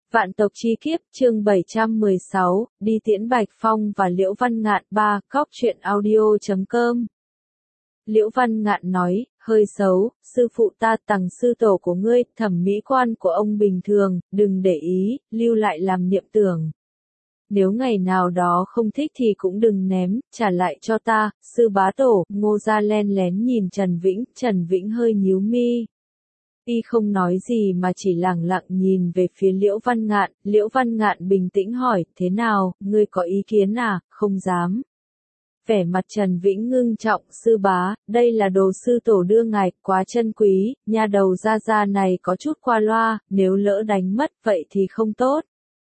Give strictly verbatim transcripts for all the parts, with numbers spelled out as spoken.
Vạn tộc chi kiếp, chương bảy trăm mười sáu, đi tiễn Bạch Phong và Liễu Văn Ngạn. Ba, Cóc truyện audio chấm com. Liễu Văn Ngạn nói, hơi xấu, sư phụ ta tằng sư tổ của ngươi, thẩm mỹ quan của ông bình thường, đừng để ý, lưu lại làm niệm tưởng. Nếu ngày nào đó không thích thì cũng đừng ném, trả lại cho ta, sư bá tổ. Ngô Gia len lén nhìn Trần Vĩnh, Trần Vĩnh hơi nhíu mi. Y không nói gì mà chỉ lẳng lặng nhìn về phía Liễu Văn Ngạn. Liễu Văn Ngạn bình tĩnh hỏi, thế nào, ngươi có ý kiến à? Không dám. Vẻ mặt Trần Vĩnh ngưng trọng, sư bá, đây là đồ sư tổ đưa ngài, quá chân quý, nha đầu Gia Gia này có chút qua loa, nếu lỡ đánh mất vậy thì không tốt.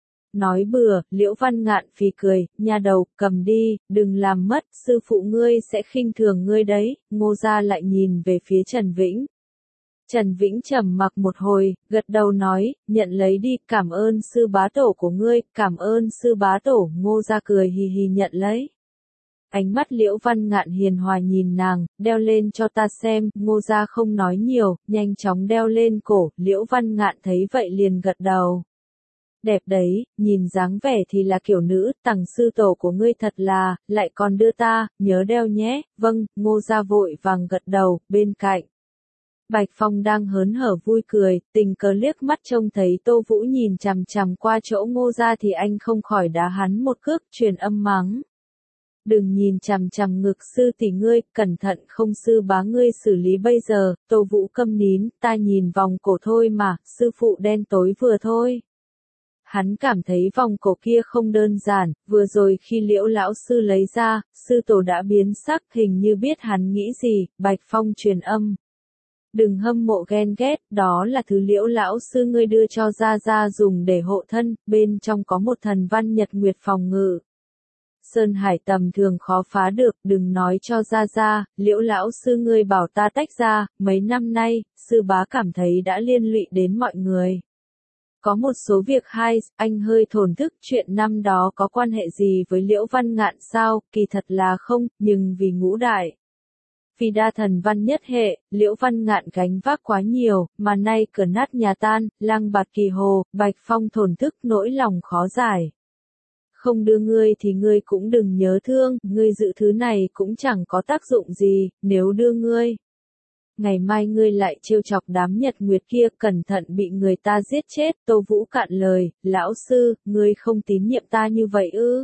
Nói bừa, Liễu Văn Ngạn phì cười, nha đầu, cầm đi, đừng làm mất, sư phụ ngươi sẽ khinh thường ngươi đấy. Ngô Gia lại nhìn về phía Trần Vĩnh. Trần Vĩnh trầm mặc một hồi, gật đầu nói, nhận lấy đi, cảm ơn sư bá tổ của ngươi, cảm ơn sư bá tổ. Ngô Gia cười hì hì nhận lấy. Ánh mắt Liễu Văn Ngạn hiền hòa nhìn nàng, đeo lên cho ta xem. Ngô Gia không nói nhiều, nhanh chóng đeo lên cổ. Liễu Văn Ngạn thấy vậy liền gật đầu. Đẹp đấy, nhìn dáng vẻ thì là kiểu nữ, tằng sư tổ của ngươi thật là, lại còn đưa ta, nhớ đeo nhé. Vâng. Ngô Gia vội vàng gật đầu. Bên cạnh Bạch Phong đang hớn hở vui cười, tình cờ liếc mắt trông thấy Tô Vũ nhìn chằm chằm qua chỗ Ngô Gia thì anh không khỏi đá hắn một cước, truyền âm mắng. Đừng nhìn chằm chằm ngực sư tỷ ngươi, cẩn thận không sư bá ngươi xử lý bây giờ. Tô Vũ câm nín, ta nhìn vòng cổ thôi mà, sư phụ đen tối vừa thôi. Hắn cảm thấy vòng cổ kia không đơn giản, vừa rồi khi Liễu lão sư lấy ra, sư tổ đã biến sắc, hình như biết hắn nghĩ gì. Bạch Phong truyền âm. Đừng hâm mộ ghen ghét, đó là thứ Liễu lão sư ngươi đưa cho Gia Gia dùng để hộ thân, bên trong có một thần văn nhật nguyệt phòng ngự. Sơn hải tầm thường khó phá được, đừng nói cho Gia Gia, Liễu lão sư ngươi bảo ta tách ra, mấy năm nay, sư bá cảm thấy đã liên lụy đến mọi người. Có một số việc hay, anh hơi thổn thức, chuyện năm đó có quan hệ gì với Liễu Văn Ngạn sao? Kỳ thật là không, nhưng vì ngũ đại. Vì đa thần văn nhất hệ, Liễu Văn Ngạn gánh vác quá nhiều, mà nay cửa nát nhà tan, lang bạt kỳ hồ. Bạch Phong thổn thức, nỗi lòng khó giải. Không đưa ngươi thì ngươi cũng đừng nhớ thương, ngươi giữ thứ này cũng chẳng có tác dụng gì, nếu đưa ngươi. Ngày mai ngươi lại trêu chọc đám nhật nguyệt kia, cẩn thận bị người ta giết chết. Tô Vũ cạn lời, lão sư, ngươi không tín nhiệm ta như vậy ư?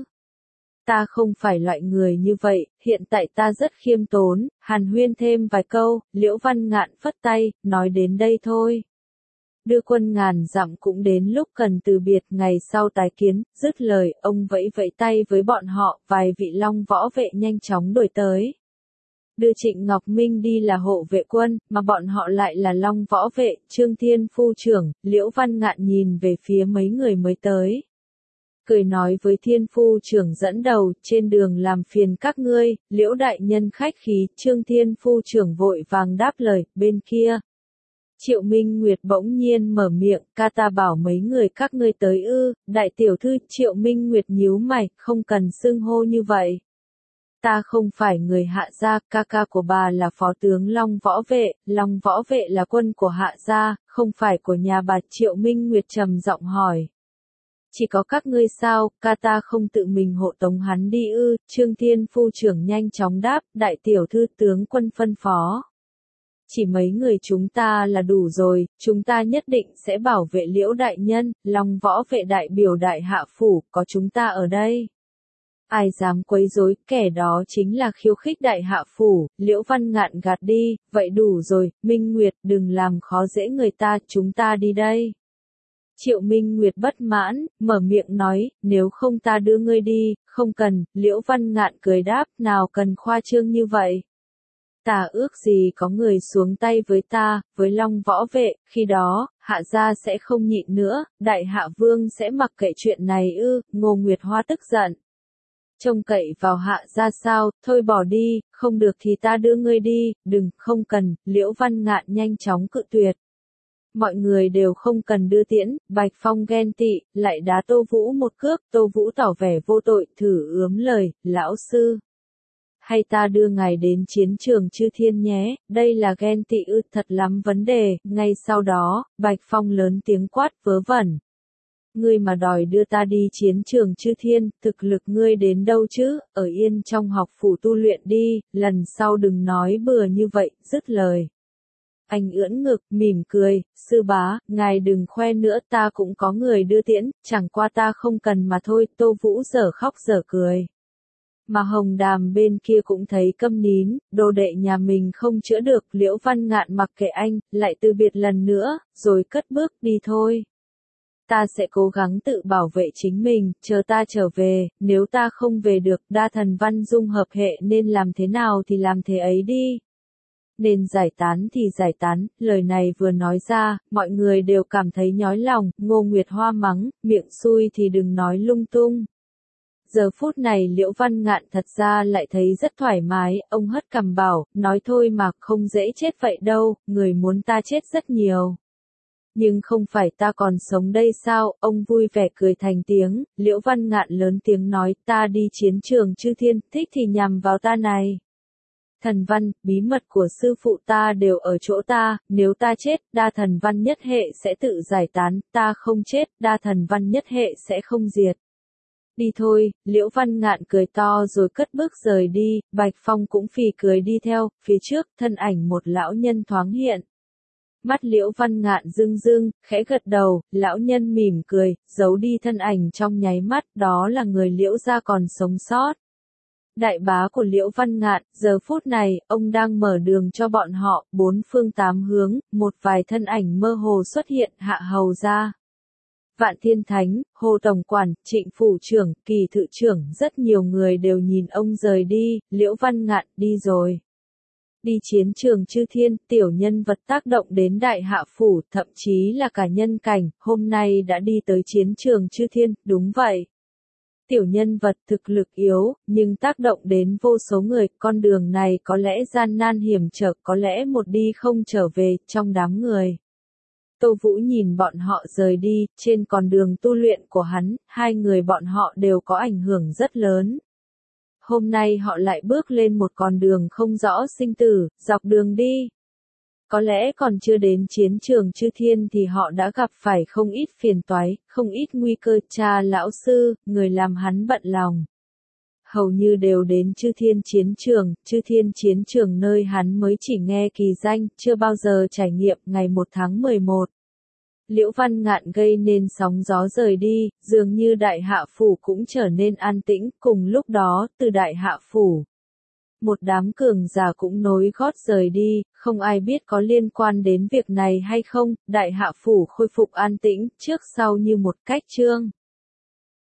Ta không phải loại người như vậy, hiện tại ta rất khiêm tốn. Hàn huyên thêm vài câu, Liễu Văn Ngạn phất tay, nói đến đây thôi. Đưa quân ngàn dặm cũng đến lúc cần từ biệt, ngày sau tái kiến. Dứt lời, ông vẫy vẫy tay với bọn họ, vài vị long võ vệ nhanh chóng đuổi tới. Đưa Trịnh Ngọc Minh đi là hộ vệ quân, mà bọn họ lại là long võ vệ. Trương Thiên phu trưởng, Liễu Văn Ngạn nhìn về phía mấy người mới tới. Cười nói với Thiên phu trưởng dẫn đầu, trên đường làm phiền các ngươi. Liễu đại nhân khách khí. Trương Thiên phu trưởng vội vàng đáp lời. Bên kia, Triệu Minh Nguyệt bỗng nhiên mở miệng, ca ta bảo mấy người các ngươi tới ư? Đại tiểu thư. Triệu Minh Nguyệt nhíu mày, không cần xưng hô như vậy. Ta không phải người Hạ gia, ca ca của bà là phó tướng Long Võ Vệ, Long Võ Vệ là quân của Hạ gia, không phải của nhà bà. Triệu Minh Nguyệt trầm giọng hỏi. Chỉ có các ngươi sao, ca ta không tự mình hộ tống hắn đi ư? Trương Thiên phu trưởng nhanh chóng đáp, đại tiểu thư tướng quân phân phó. Chỉ mấy người chúng ta là đủ rồi, chúng ta nhất định sẽ bảo vệ Liễu đại nhân. Long Võ Vệ đại biểu đại hạ phủ, có chúng ta ở đây. Ai dám quấy rối, kẻ đó chính là khiêu khích đại hạ phủ. Liễu Văn Ngạn gạt đi, vậy đủ rồi. Minh Nguyệt, đừng làm khó dễ người ta, chúng ta đi đây. Triệu Minh Nguyệt bất mãn, mở miệng nói, nếu không ta đưa ngươi đi. Không cần. Liễu Văn Ngạn cười đáp, nào cần khoa trương như vậy. Ta ước gì có người xuống tay với ta, với Long Võ Vệ, khi đó, Hạ gia sẽ không nhịn nữa, đại hạ vương sẽ mặc kệ chuyện này ư? Ngô Nguyệt Hoa tức giận. Trông cậy vào Hạ gia sao, thôi bỏ đi, không được thì ta đưa ngươi đi. Đừng, không cần. Liễu Văn Ngạn nhanh chóng cự tuyệt. Mọi người đều không cần đưa tiễn. Bạch Phong ghen tị, lại đá Tô Vũ một cước. Tô Vũ tỏ vẻ vô tội, thử ướm lời, lão sư. Hay ta đưa ngài đến chiến trường Chư Thiên nhé, đây là ghen tị ư? Thật lắm vấn đề. Ngay sau đó, Bạch Phong lớn tiếng quát, vớ vẩn. Ngươi mà đòi đưa ta đi chiến trường chư thiên, thực lực ngươi đến đâu chứ, ở yên trong học phủ tu luyện đi, lần sau đừng nói bừa như vậy, dứt lời. Anh ưỡn ngực, mỉm cười, sư bá, ngài đừng khoe nữa, ta cũng có người đưa tiễn, chẳng qua ta không cần mà thôi, Tô Vũ dở khóc dở cười. Mà Hồng Đàm bên kia cũng thấy câm nín, đồ đệ nhà mình không chữa được, Liễu Văn Ngạn mặc kệ anh, lại từ biệt lần nữa, rồi cất bước đi thôi. Ta sẽ cố gắng tự bảo vệ chính mình, chờ ta trở về, nếu ta không về được, đa thần văn dung hợp hệ nên làm thế nào thì làm thế ấy đi. Nên giải tán thì giải tán, lời này vừa nói ra, mọi người đều cảm thấy nhói lòng, Ngô Nguyệt Hoa mắng, miệng xui thì đừng nói lung tung. Giờ phút này Liễu Văn Ngạn thật ra lại thấy rất thoải mái, ông hất cằm bảo, nói thôi mà, không dễ chết vậy đâu, người muốn ta chết rất nhiều. Nhưng không phải ta còn sống đây sao, ông vui vẻ cười thành tiếng, Liễu Văn Ngạn lớn tiếng nói, ta đi chiến trường chư thiên, thích thì nhằm vào ta này. Thần văn, bí mật của sư phụ ta đều ở chỗ ta, nếu ta chết, đa thần văn nhất hệ sẽ tự giải tán, ta không chết, đa thần văn nhất hệ sẽ không diệt. Đi thôi, Liễu Văn Ngạn cười to rồi cất bước rời đi, Bạch Phong cũng phì cười đi theo, phía trước, thân ảnh một lão nhân thoáng hiện. Mắt Liễu Văn Ngạn rưng rưng, khẽ gật đầu, lão nhân mỉm cười, giấu đi thân ảnh trong nháy mắt, đó là người Liễu gia còn sống sót. Đại bá của Liễu Văn Ngạn, giờ phút này, ông đang mở đường cho bọn họ, bốn phương tám hướng, một vài thân ảnh mơ hồ xuất hiện, hạ hầu ra. Vạn Thiên Thánh, Hồ Tổng Quản, Trịnh Phủ Trưởng, Kỳ Thự Trưởng, rất nhiều người đều nhìn ông rời đi, Liễu Văn Ngạn đi rồi. Đi chiến trường chư thiên, tiểu nhân vật tác động đến đại hạ phủ, thậm chí là cả nhân cảnh, hôm nay đã đi tới chiến trường chư thiên, đúng vậy. Tiểu nhân vật thực lực yếu, nhưng tác động đến vô số người, con đường này có lẽ gian nan hiểm trở, có lẽ một đi không trở về, trong đám người. Tô Vũ nhìn bọn họ rời đi, trên con đường tu luyện của hắn, hai người bọn họ đều có ảnh hưởng rất lớn. Hôm nay họ lại bước lên một con đường không rõ sinh tử, dọc đường đi. Có lẽ còn chưa đến chiến trường chư thiên thì họ đã gặp phải không ít phiền toái, không ít nguy cơ, cha lão sư, người làm hắn bận lòng. Hầu như đều đến chư thiên chiến trường, chư thiên chiến trường nơi hắn mới chỉ nghe kỳ danh, chưa bao giờ trải nghiệm, ngày một tháng mười một. Liễu Văn Ngạn gây nên sóng gió rời đi, dường như đại hạ phủ cũng trở nên an tĩnh, cùng lúc đó, từ đại hạ phủ. Một đám cường giả cũng nối gót rời đi, không ai biết có liên quan đến việc này hay không, đại hạ phủ khôi phục an tĩnh, trước sau như một cách chương.